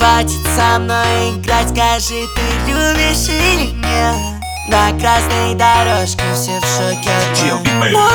Хватит со мной играть, скажи, ты любишь или нет? На красной дорожке все в шоке от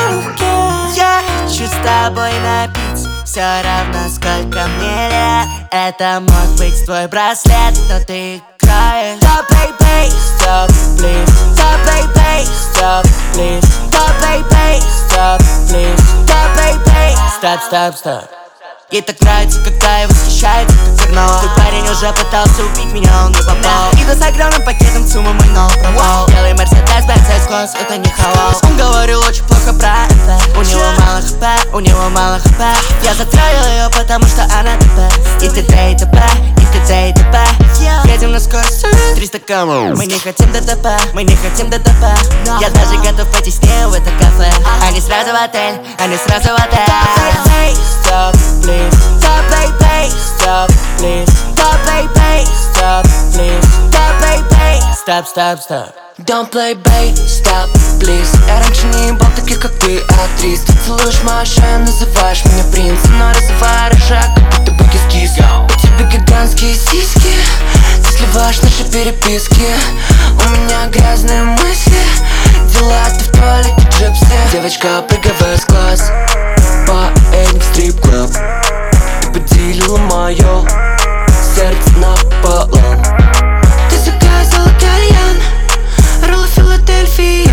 моей. Я хочу с тобой напиться, все равно сколько мне лет. Это мог быть твой браслет, но ты играешь. Stop, baby, stop, please. Stop, baby, stop, please. Stop, baby, stop, please. Stop, baby, stop, stop, stop. Ей так нравится, когда я восхищается, как карнавал. Твой парень уже пытался убить меня, он не попал. Иду с огромным пакетом суммы, мой новый провал. Белый Мерседес, Бенц, класс, это не халал. Он говорил очень плохо про это. У него мало хп, у него мало хп. Я затроил ее, потому что она ТП. И т.д. и т.п, и т.д. и т.п. Едем на скорость 300 км. Мы не хотим ДТП, мы не хотим ДТП. Я даже готов пойти с ней в это кафе. Они сразу в отель, они сразу в отель. Stop, please. Stop, baby, stop, please. Stop, baby, stop, please. Stop, baby, stop, stop, stop. Don't play, babe, stop, please. Я раньше не ебал таких, как ты, актрис. Ты целуешь мою шею, называешь меня принцем, но разрываю рожак, как будто бы кис-кис. У тебя гигантские сиськи, ты сливаешь наши переписки. У меня грязные мысли, дела ты в туалете джипси. Девочка, прыгай в класс, поедем в стрип-клуб. Ты поделила мое сердце напополам. Ты заказала кальян, роллы Филадельфия.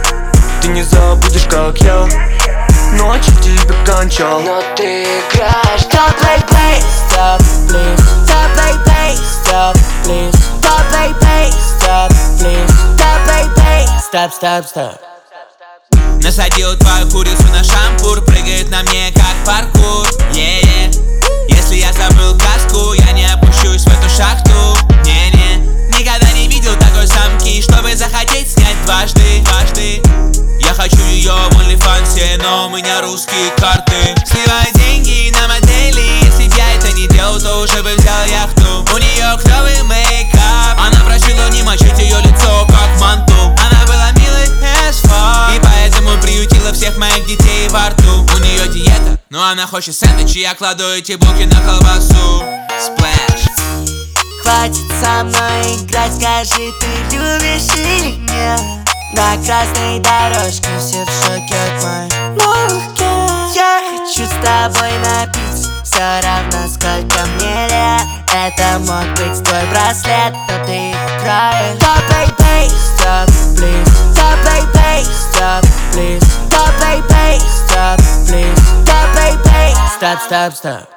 Ты не забудешь, как я ночью тебя кончал. Но ты играешь. Stop, baby, stop, please. Stop, baby, stop, please. Stop, baby, stop, please. Stop, baby, stop, stop, stop. Насадил твою курицу на шампур, прыгает на мне как паркур. Если я забыл каску, я не опущусь в эту шахту. Никогда не видел такой самки, чтобы захотеть снять дважды. Я хочу ее в OnlyFans, но у меня русские карты. Сливай деньги на модели, если б я это не делал, то уже бы взял яхту. У нее клевый мейкап, она просила не мочить ее лицо как манту. Она была милой as fuck, и поэтому приютила всех моих детей во рту. У нее диета, но она хочет сэндвич, и я кладу эти булки на колбасу. Splash. Хватит со мной играть, скажи, ты любишь или нет? На красной дорожке все в шоке от моей руки. Я хочу с тобой напиться, все равно сколько мне лет. Это мог быть твой браслет, но ты играешь. Stop, baby, stop, please. Stop, baby, stop, please. Stop, baby, stop, please. Stop, baby, stop, stop, stop.